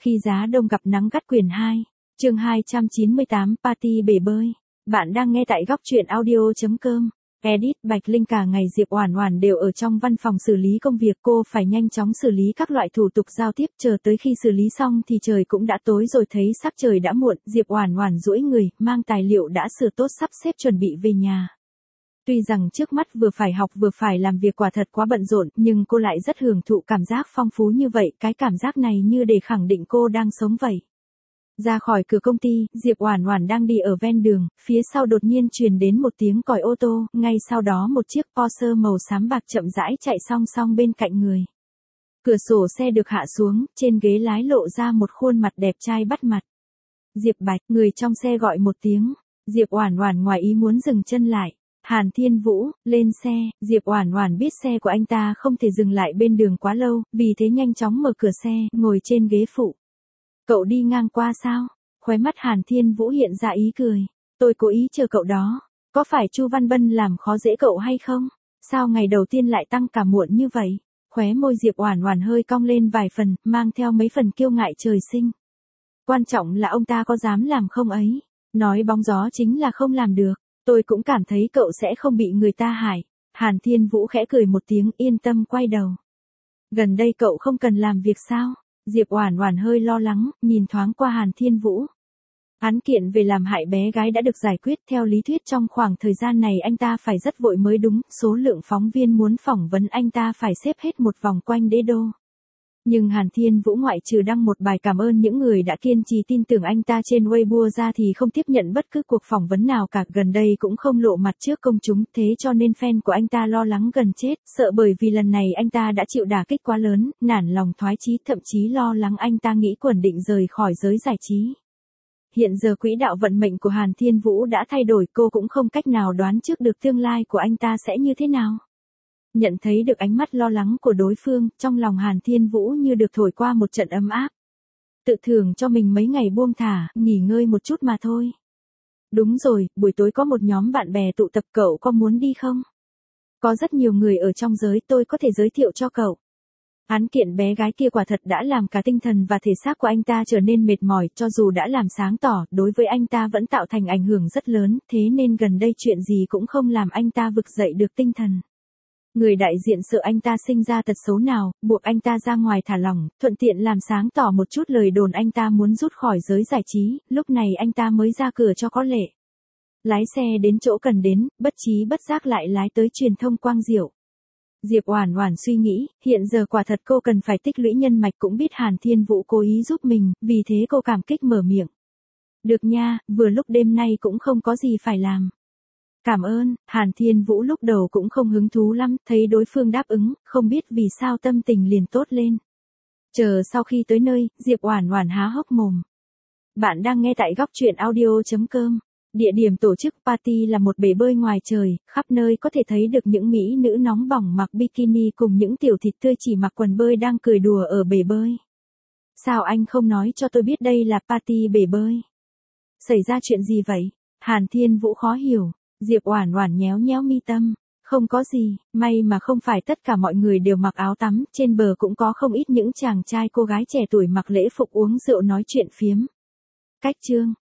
Khi giá đông gặp nắng gắt quyển 2, chương 298 Party bể bơi. Bạn đang nghe tại góc truyện audio.com. Edit Bạch Linh. Cả ngày Diệp Oản Oản đều ở trong văn phòng xử lý công việc, cô phải nhanh chóng xử lý các loại thủ tục giao tiếp, chờ tới khi xử lý xong thì trời cũng đã tối rồi, thấy sắc trời đã muộn, Diệp Oản Oản duỗi người, mang tài liệu đã sửa tốt sắp xếp chuẩn bị về nhà. Tuy rằng trước mắt vừa phải học vừa phải làm việc quả thật quá bận rộn, nhưng cô lại rất hưởng thụ cảm giác phong phú như vậy, cái cảm giác này như để khẳng định cô đang sống vậy. Ra khỏi cửa công ty, Diệp Oản Oản đang đi ở ven đường, phía sau đột nhiên truyền đến một tiếng còi ô tô, ngay sau đó một chiếc Porsche màu xám bạc chậm rãi chạy song song bên cạnh người. Cửa sổ xe được hạ xuống, trên ghế lái lộ ra một khuôn mặt đẹp trai bắt mặt. Diệp Bạch, người trong xe gọi một tiếng. Diệp Oản Oản ngoài ý muốn dừng chân lại. Hàn Thiên Vũ, lên xe. Diệp Oản Oản biết xe của anh ta không thể dừng lại bên đường quá lâu, vì thế nhanh chóng mở cửa xe, ngồi trên ghế phụ. Cậu đi ngang qua sao? Khóe mắt Hàn Thiên Vũ hiện ra ý cười. Tôi cố ý chờ cậu đó. Có phải Chu Văn Bân làm khó dễ cậu hay không? Sao ngày đầu tiên lại tăng cả muộn như vậy? Khóe môi Diệp Oản Oản hơi cong lên vài phần, mang theo mấy phần kiêu ngạo trời sinh. Quan trọng là ông ta có dám làm không ấy. Nói bóng gió chính là không làm được. Tôi cũng cảm thấy cậu sẽ không bị người ta hại. Hàn Thiên Vũ khẽ cười một tiếng, yên tâm quay đầu. Gần đây cậu không cần làm việc sao? Diệp Oản Oản hơi lo lắng, nhìn thoáng qua Hàn Thiên Vũ. Án kiện về làm hại bé gái đã được giải quyết, theo lý thuyết trong khoảng thời gian này anh ta phải rất vội mới đúng, số lượng phóng viên muốn phỏng vấn anh ta phải xếp hết một vòng quanh đế đô. Nhưng Hàn Thiên Vũ ngoại trừ đăng một bài cảm ơn những người đã kiên trì tin tưởng anh ta trên Weibo ra thì không tiếp nhận bất cứ cuộc phỏng vấn nào cả, gần đây cũng không lộ mặt trước công chúng, thế cho nên fan của anh ta lo lắng gần chết, sợ bởi vì lần này anh ta đã chịu đả kích quá lớn, nản lòng thoái chí, thậm chí lo lắng anh ta nghĩ quẩn định rời khỏi giới giải trí. Hiện giờ quỹ đạo vận mệnh của Hàn Thiên Vũ đã thay đổi, cô cũng không cách nào đoán trước được tương lai của anh ta sẽ như thế nào. Nhận thấy được ánh mắt lo lắng của đối phương, trong lòng Hàn Thiên Vũ như được thổi qua một trận ấm áp. Tự thưởng cho mình mấy ngày buông thả, nghỉ ngơi một chút mà thôi. Đúng rồi, buổi tối có một nhóm bạn bè tụ tập, cậu có muốn đi không? Có rất nhiều người ở trong giới, tôi có thể giới thiệu cho cậu. Án kiện bé gái kia quả thật đã làm cả tinh thần và thể xác của anh ta trở nên mệt mỏi, cho dù đã làm sáng tỏ, đối với anh ta vẫn tạo thành ảnh hưởng rất lớn, thế nên gần đây chuyện gì cũng không làm anh ta vực dậy được tinh thần. Người đại diện sợ anh ta sinh ra tật xấu nào, buộc anh ta ra ngoài thả lỏng, thuận tiện làm sáng tỏ một chút lời đồn anh ta muốn rút khỏi giới giải trí, lúc này anh ta mới ra cửa cho có lệ. Lái xe đến chỗ cần đến, bất trí bất giác lại lái tới truyền thông Quang Diệu. Diệp Oản Oản suy nghĩ, hiện giờ quả thật cô cần phải tích lũy nhân mạch, cũng biết Hàn Thiên Vũ cố ý giúp mình, vì thế cô cảm kích mở miệng. Được nha, vừa lúc đêm nay cũng không có gì phải làm. Cảm ơn. Hàn Thiên Vũ lúc đầu cũng không hứng thú lắm, thấy đối phương đáp ứng, không biết vì sao tâm tình liền tốt lên. Chờ sau khi tới nơi, Diệp Oản Oản há hốc mồm. Bạn đang nghe tại góc truyện audio.com. Địa điểm tổ chức party là một bể bơi ngoài trời, khắp nơi có thể thấy được những mỹ nữ nóng bỏng mặc bikini cùng những tiểu thịt tươi chỉ mặc quần bơi đang cười đùa ở bể bơi. Sao anh không nói cho tôi biết đây là party bể bơi? Xảy ra chuyện gì vậy? Hàn Thiên Vũ khó hiểu. Diệp Oản Oản nhéo nhéo mi tâm. Không có gì, may mà không phải tất cả mọi người đều mặc áo tắm, trên bờ cũng có không ít những chàng trai cô gái trẻ tuổi mặc lễ phục uống rượu nói chuyện phiếm. Cách chương.